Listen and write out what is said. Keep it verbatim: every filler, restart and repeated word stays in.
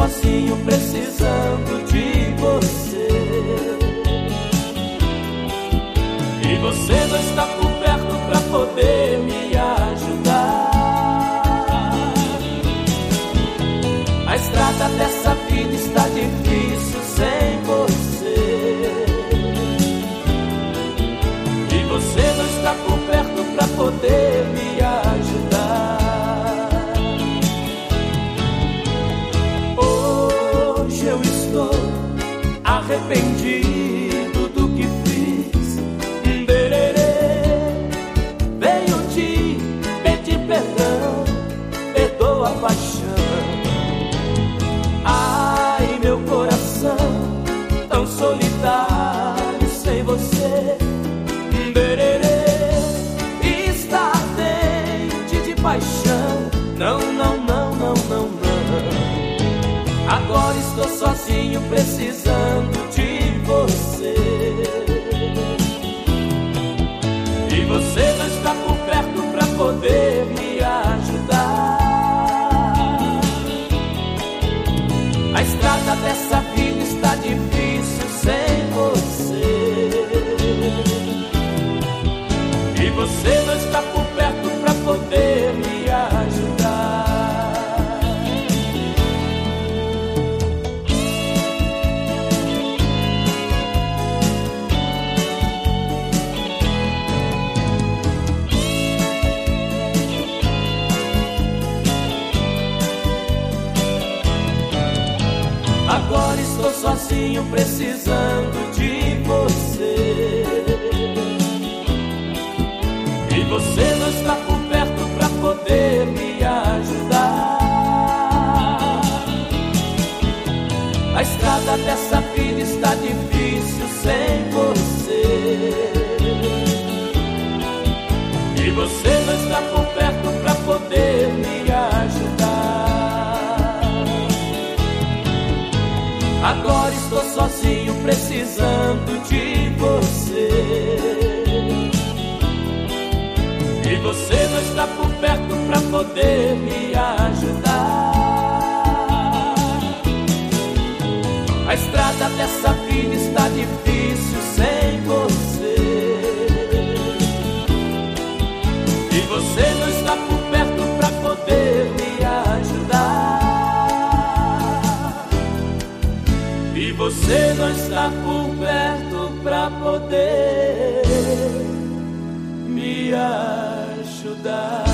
sozinho precisando de você. E você não está por perto pra poder me ajudar. A estrada dessa vida está difícil sem você. E você não está por perto pra poder me ajudar. Hoje eu estou arrependido do que fiz. Venho te pedir perdão, perdoa a paixão. Ai, meu coração tão solitário sem você. Está ardente de paixão. Não, não, não, não, não, não. Agora estou sozinho precisando de você. E você não está por perto pra poder me ajudar. A estrada dessa vida está difícil sem você. E você não está por perto pra poder me ajudar. Agora estou sozinho precisando de você. E você não está por perto pra poder me ajudar. A estrada dessa vida está difícil sem você. E você não está por perto pra poder me ajudar. Agora estou sozinho precisando de você. E você não está por perto pra poder me ajudar. A estrada dessa vida está difícil sem você. E você não está por perto pra poder me ajudar. E você não está por perto pra poder me ajudar.